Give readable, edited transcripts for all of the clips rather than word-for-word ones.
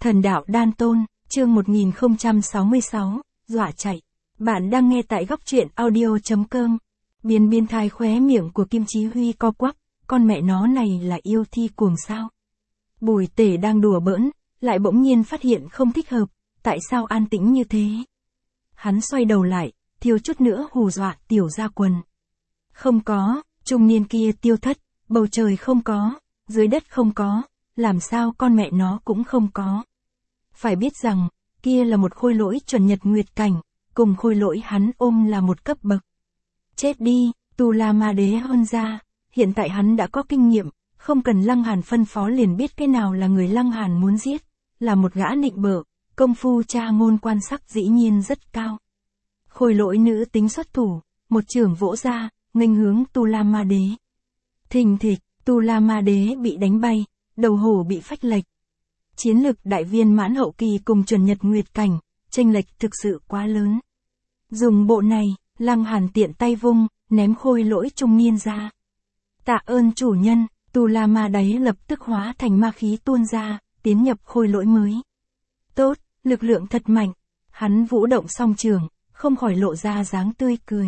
Thần đạo đan tôn, chương 1066, dọa chạy. Bạn đang nghe tại góc truyện audio.com. Biên thai khóe miệng của Kim Chí Huy co quắp, con mẹ nó này là yêu thi cuồng sao. Bùi Tể đang đùa bỡn, lại bỗng nhiên phát hiện không thích hợp, tại sao an tĩnh như thế. Hắn xoay đầu lại, thiếu chút nữa hù dọa Tiểu Gia Quần. Không có, trung niên kia tiêu thất, bầu trời không có, dưới đất không có, làm sao con mẹ nó cũng không có. Phải biết rằng, kia là một khôi lỗi chuẩn nhật nguyệt cảnh, cùng khôi lỗi hắn ôm là một cấp bậc. Chết đi, Tu La Ma Đế hơn ra, hiện tại hắn đã có kinh nghiệm, không cần Lăng Hàn phân phó liền biết cái nào là người Lăng Hàn muốn giết, là một gã nịnh bợ, công phu tra ngôn quan sắc dĩ nhiên rất cao. Khôi lỗi nữ tính xuất thủ, một chưởng vỗ ra, nghênh hướng Tu La Ma Đế. Thình thịch, Tu La Ma Đế bị đánh bay, đầu hổ bị phách lệch. Chiến lực đại viên mãn hậu kỳ cùng chuẩn nhật nguyệt cảnh, chênh lệch thực sự quá lớn. Dùng bộ này, Lăng Hàn tiện tay vung, ném khôi lỗi trung niên ra. Tạ ơn chủ nhân, Tu La Ma Đế lập tức hóa thành ma khí tuôn ra, tiến nhập khôi lỗi mới. Tốt, lực lượng thật mạnh. Hắn vũ động song trường, không khỏi lộ ra dáng tươi cười.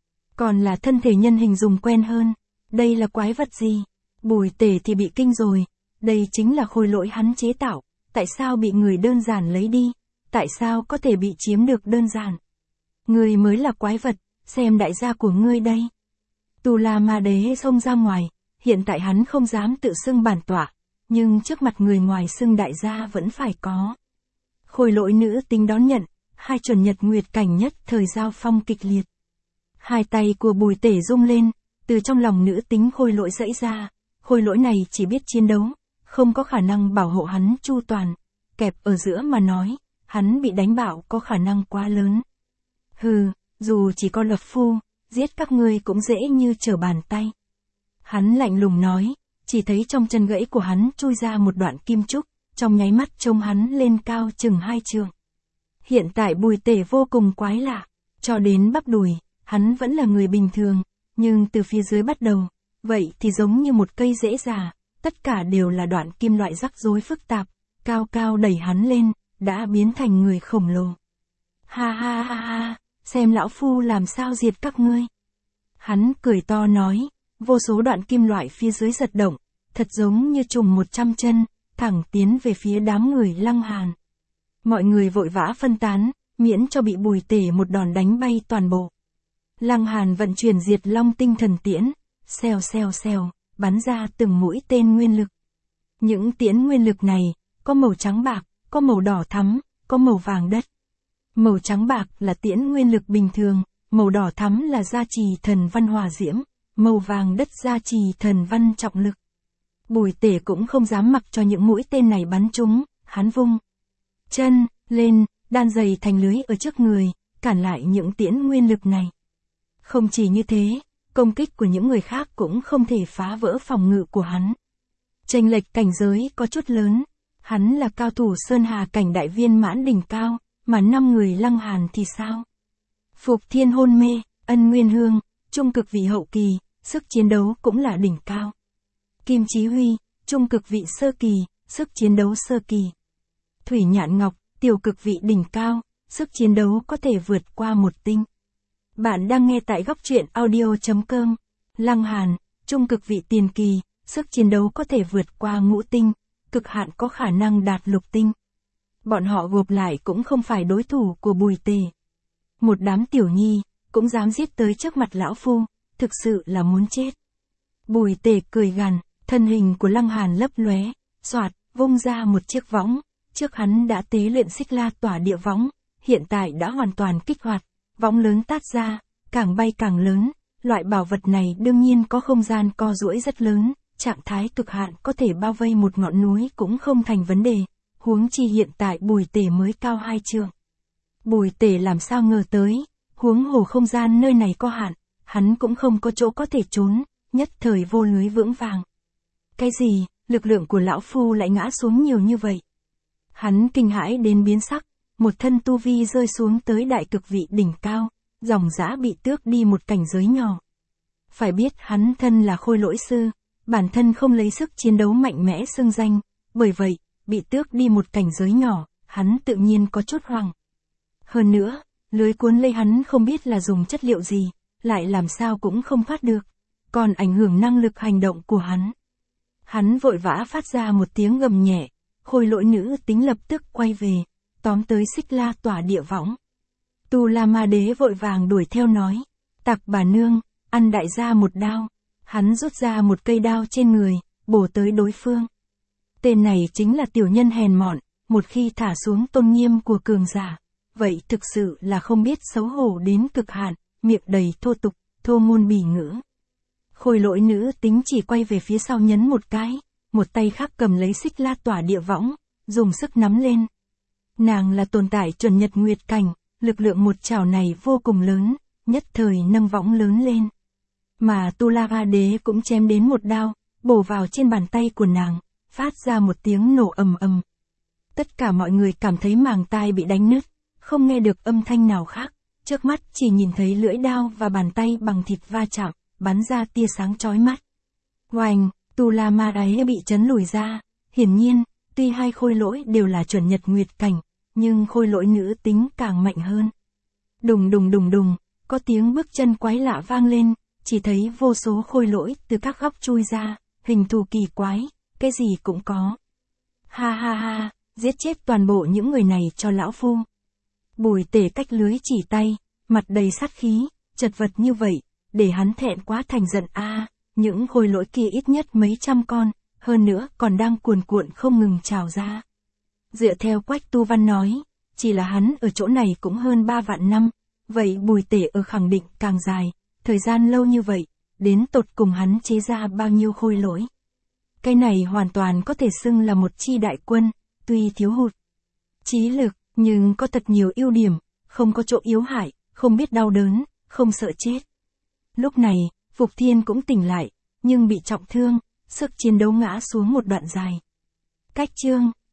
Còn là thân thể nhân hình dùng quen hơn. Đây là quái vật gì? Bùi Tể thì bị kinh rồi. Đây chính là khôi lỗi hắn chế tạo. Tại sao bị người đơn giản lấy đi? Tại sao có thể bị chiếm được đơn giản? Ngươi mới là quái vật, xem đại gia của ngươi đây. Tu La Ma Đế xông ra ngoài, hiện tại hắn không dám tự xưng bản tọa, nhưng trước mặt người ngoài xưng đại gia vẫn phải có. Khôi lỗi nữ tính đón nhận, hai chuẩn nhật nguyệt cảnh nhất thời giao phong kịch liệt. Hai tay của Bùi Tể rung lên, từ trong lòng nữ tính khôi lỗi dãy ra, khôi lỗi này chỉ biết chiến đấu, không có khả năng bảo hộ hắn chu toàn, kẹp ở giữa mà nói, hắn bị đánh bạo có khả năng quá lớn. Hừ, dù chỉ có lập phu, giết các ngươi cũng dễ như trở bàn tay. Hắn lạnh lùng nói, chỉ thấy trong chân gãy của hắn chui ra một đoạn kim trúc, trong nháy mắt trông hắn lên cao chừng 2 trượng. Hiện tại Bùi Tể vô cùng quái lạ, cho đến bắp đùi, hắn vẫn là người bình thường, nhưng từ phía dưới bắt đầu, vậy thì giống như một cây rễ già, tất cả đều là đoạn kim loại rắc rối phức tạp, cao cao đẩy hắn lên, đã biến thành người khổng lồ. Ha ha ha ha, xem lão phu làm sao diệt các ngươi. Hắn cười to nói, vô số đoạn kim loại phía dưới giật động, thật giống như trùng 100 chân, thẳng tiến về phía đám người Lăng Hàn. Mọi người vội vã phân tán, miễn cho bị Bùi Tể một đòn đánh bay toàn bộ. Lăng Hàn vận chuyển diệt long tinh thần tiễn, xèo xèo xèo, bắn ra từng mũi tên nguyên lực. Những tiễn nguyên lực này, có màu trắng bạc, có màu đỏ thắm, có màu vàng đất. Màu trắng bạc là tiễn nguyên lực bình thường, màu đỏ thắm là gia trì thần văn hỏa diễm, màu vàng đất gia trì thần văn trọng lực. Bùi Tể cũng không dám mặc cho những mũi tên này bắn trúng, hắn vung chân lên, đan dày thành lưới ở trước người, cản lại những tiễn nguyên lực này. Không chỉ như thế, công kích của những người khác cũng không thể phá vỡ phòng ngự của hắn. Chênh lệch cảnh giới có chút lớn, hắn là cao thủ Sơn Hà cảnh đại viên mãn đỉnh cao, mà 5 người Lăng Hàn thì sao? Phục Thiên hôn mê, Ân Nguyên Hương, trung cực vị hậu kỳ, sức chiến đấu cũng là đỉnh cao. Kim Chí Huy, trung cực vị sơ kỳ, sức chiến đấu sơ kỳ. Thủy Nhạn Ngọc, tiểu cực vị đỉnh cao, sức chiến đấu có thể vượt qua 1 tinh. Bạn đang nghe tại góc truyện audio.com. Lăng Hàn, trung cực vị tiền kỳ, sức chiến đấu có thể vượt qua ngũ tinh, cực hạn có khả năng đạt lục tinh. Bọn họ gộp lại cũng không phải đối thủ của Bùi Tể. Một đám tiểu nhi, cũng dám giết tới trước mặt lão phu, thực sự là muốn chết. Bùi Tể cười gằn, thân hình của Lăng Hàn lấp lóe, xoạt, vung ra một chiếc võng, trước hắn đã tế luyện Xích La Tỏa Địa võng, hiện tại đã hoàn toàn kích hoạt, võng lớn tát ra, càng bay càng lớn, loại bảo vật này đương nhiên có không gian co duỗi rất lớn, trạng thái cực hạn có thể bao vây một ngọn núi cũng không thành vấn đề, huống chi hiện tại Bùi Tể mới cao 2 trượng. Bùi Tể làm sao ngờ tới, huống hồ không gian nơi này có hạn, hắn cũng không có chỗ có thể trốn, nhất thời vô lưới vững vàng. Cái gì, lực lượng của lão phu lại ngã xuống nhiều như vậy? Hắn kinh hãi đến biến sắc, một thân tu vi rơi xuống tới đại cực vị đỉnh cao, dòng dã bị tước đi một cảnh giới nhỏ. Phải biết hắn thân là khôi lỗi sư, bản thân không lấy sức chiến đấu mạnh mẽ xưng danh, bởi vậy, bị tước đi một cảnh giới nhỏ, hắn tự nhiên có chút hoảng. Hơn nữa, lưới cuốn lấy hắn không biết là dùng chất liệu gì, lại làm sao cũng không thoát được, còn ảnh hưởng năng lực hành động của hắn. Hắn vội vã phát ra một tiếng gầm nhẹ, khôi lỗi nữ tính lập tức quay về, tóm tới Xích La tỏa địa võng. Tu La Ma Đế vội vàng đuổi theo nói, Tặc bà nương, ăn đại gia một đao. Hắn rút ra một cây đao trên người, bổ tới đối phương. Tên này chính là tiểu nhân hèn mọn, một khi thả xuống tôn nghiêm của cường giả, vậy thực sự là không biết xấu hổ đến cực hạn, miệng đầy thô tục, thô ngôn bỉ ngữ. Khôi lỗi nữ tính chỉ quay về phía sau nhấn một cái, một tay khác cầm lấy Xích La tỏa địa võng, dùng sức nắm lên. Nàng là tồn tại chuẩn nhật nguyệt cảnh, lực lượng một chảo này vô cùng lớn, nhất thời nâng võng lớn lên. Mà Tu La Ma Đế cũng chém đến một đao, bổ vào trên bàn tay của nàng, phát ra một tiếng nổ ầm ầm. Tất cả mọi người cảm thấy màng tai bị đánh nứt, không nghe được âm thanh nào khác, trước mắt chỉ nhìn thấy lưỡi đao và bàn tay bằng thịt va chạm, bắn ra tia sáng chói mắt. Oành, Tu La Ma Đế bị chấn lùi ra, hiển nhiên, tuy hai khôi lỗi đều là chuẩn nhật nguyệt cảnh, nhưng khôi lỗi nữ tính càng mạnh hơn. Đùng đùng đùng đùng, có tiếng bước chân quái lạ vang lên, chỉ thấy vô số khôi lỗi từ các góc chui ra, hình thù kỳ quái, cái gì cũng có. Ha ha ha, giết chết toàn bộ những người này cho lão phu. Bùi Tể cách lưới chỉ tay, mặt đầy sát khí, chật vật như vậy, để hắn thẹn quá thành giận a. Những khôi lỗi kia ít nhất mấy trăm con, hơn nữa còn đang cuồn cuộn không ngừng trào ra. Dựa theo Quách Tu Văn nói, chỉ là hắn ở chỗ này cũng hơn 3 vạn năm, vậy Bùi Tể ở khẳng định càng dài, thời gian lâu như vậy, đến tột cùng hắn chế ra bao nhiêu khôi lỗi. Cái này hoàn toàn có thể xưng là một chi đại quân, tuy thiếu hụt trí lực, nhưng có thật nhiều ưu điểm, không có chỗ yếu hại, không biết đau đớn, không sợ chết. Lúc này, Phục Thiên cũng tỉnh lại, nhưng bị trọng thương, sức chiến đấu ngã xuống một đoạn dài. Cách chương